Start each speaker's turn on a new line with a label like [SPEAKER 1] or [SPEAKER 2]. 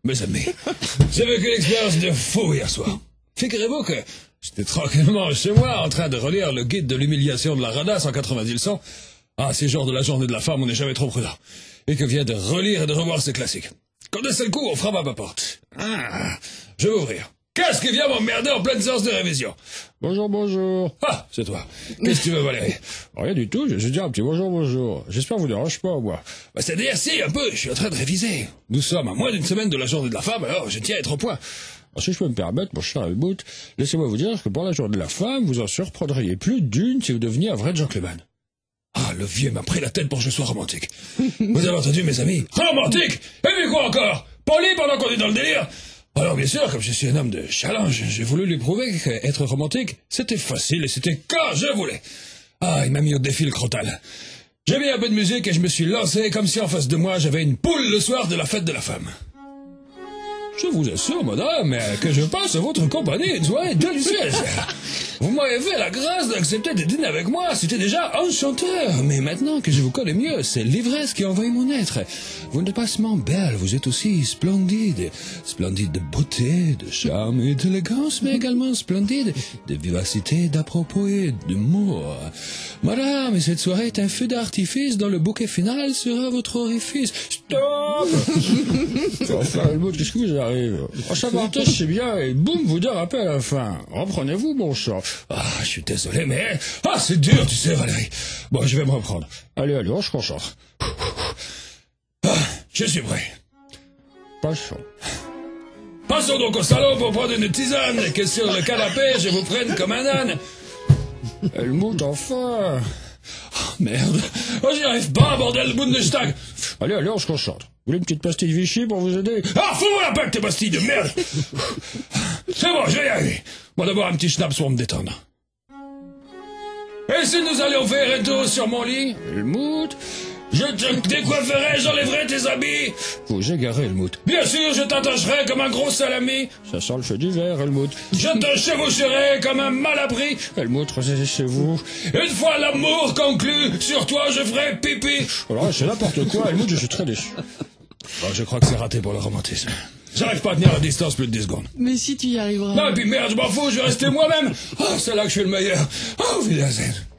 [SPEAKER 1] Mes amis, j'ai vécu une expérience de fou hier soir. Figurez-vous que j'étais tranquillement chez moi en train de relire le guide de l'humiliation de la radasse en 90 leçons. Ah, ces jours de la journée de la femme, on n'est jamais trop prudent. Et que vient de relire et de revoir ces classiques. Quand d'un seul coup, on frappe à ma porte. Ah, je vais ouvrir. Qu'est-ce qui vient m'emmerder en pleine séance de révision?
[SPEAKER 2] Bonjour, bonjour.
[SPEAKER 1] Ah, c'est toi. Qu'est-ce que tu veux, Valérie?
[SPEAKER 2] Rien du tout, je vais dire un petit bonjour, bonjour. J'espère que vous dérange pas, moi.
[SPEAKER 1] Bah, c'est-à-dire, si, un peu, je suis en train de réviser. Nous sommes à moins d'une semaine de la journée de la femme, alors je tiens à être au point.
[SPEAKER 2] Alors, si je peux me permettre, mon cher Helmut, laissez-moi vous dire que pour la journée de la femme, vous en surprendriez plus d'une si vous deveniez un vrai gentleman.
[SPEAKER 1] Ah, le vieux m'a pris la tête pour que je sois romantique. Vous avez entendu, mes amis? Romantique? Et puis quoi encore? Poli pendant qu'on est dans le délire? Alors bien sûr, comme je suis un homme de challenge, j'ai voulu lui prouver qu'être romantique, c'était facile et c'était quand je voulais. Ah, il m'a mis au défi le crotal. J'ai mis un peu de musique et je me suis lancé comme si en face de moi j'avais une poule le soir de la fête de la femme. Je vous assure, madame, que je passe à votre compagnie une soirée délicieuse. Vous m'avez fait la grâce d'accepter de dîner avec moi, c'était déjà enchanteur. Mais maintenant que je vous connais mieux, c'est l'ivresse qui envahit mon être. Vous n'êtes pas seulement belle, vous êtes aussi splendide. Splendide de beauté, de charme et d'élégance, mais également splendide de vivacité, d'à-propos et d'humour. Madame, cette soirée est un feu d'artifice dont le bouquet final sera votre orifice. Stop!
[SPEAKER 2] Enfin, Helmut, qu'est-ce que vous arrive? En Saint-Martin, c'est bien, et boum, vous dérapez à la fin. Reprenez-vous, mon chat.
[SPEAKER 1] Ah, je suis désolé, mais... Ah, c'est dur, tu sais, Valérie. Bon, je vais me reprendre.
[SPEAKER 2] Allez, allez, on se concentre.
[SPEAKER 1] Ah, je suis prêt.
[SPEAKER 2] Passons.
[SPEAKER 1] Passons donc au salon pour prendre une tisane, et que sur le canapé, je vous prenne comme un âne.
[SPEAKER 2] Helmut, enfin.
[SPEAKER 1] Oh, merde. Oh, j'y arrive pas, bordel de Bundestag.
[SPEAKER 2] Allez, allez, on se concentre. Vous voulez une petite pastille Vichy pour vous aider?
[SPEAKER 1] Ah, fous-moi la pack, tes pastilles de merde. C'est bon, je vais y arriver. Moi d'abord un petit schnaps pour me détendre. Et si nous allions faire un tour sur mon lit?
[SPEAKER 2] Helmut,
[SPEAKER 1] Je te décoifferai, j'enlèverai tes habits.
[SPEAKER 2] vous égarez, Helmut.
[SPEAKER 1] Bien sûr, je t'attacherai comme un gros salami.
[SPEAKER 2] Ça sent le feu d'hiver, Helmut.
[SPEAKER 1] Je te chevaucherai comme un malabri.
[SPEAKER 2] Helmut, restez chez vous.
[SPEAKER 1] Une fois l'amour conclu, sur toi je ferai pipi.
[SPEAKER 2] Alors, c'est n'importe quoi, Helmut, je suis très déçu.
[SPEAKER 1] Oh, je crois que c'est raté pour le romantisme. J'arrive pas à tenir la distance plus de 10 secondes.
[SPEAKER 3] Mais si tu y arriveras.
[SPEAKER 1] Non, et puis merde, je m'en fous, je vais rester moi-même. Oh, c'est là que je suis le meilleur. Oh, Wiedersehen.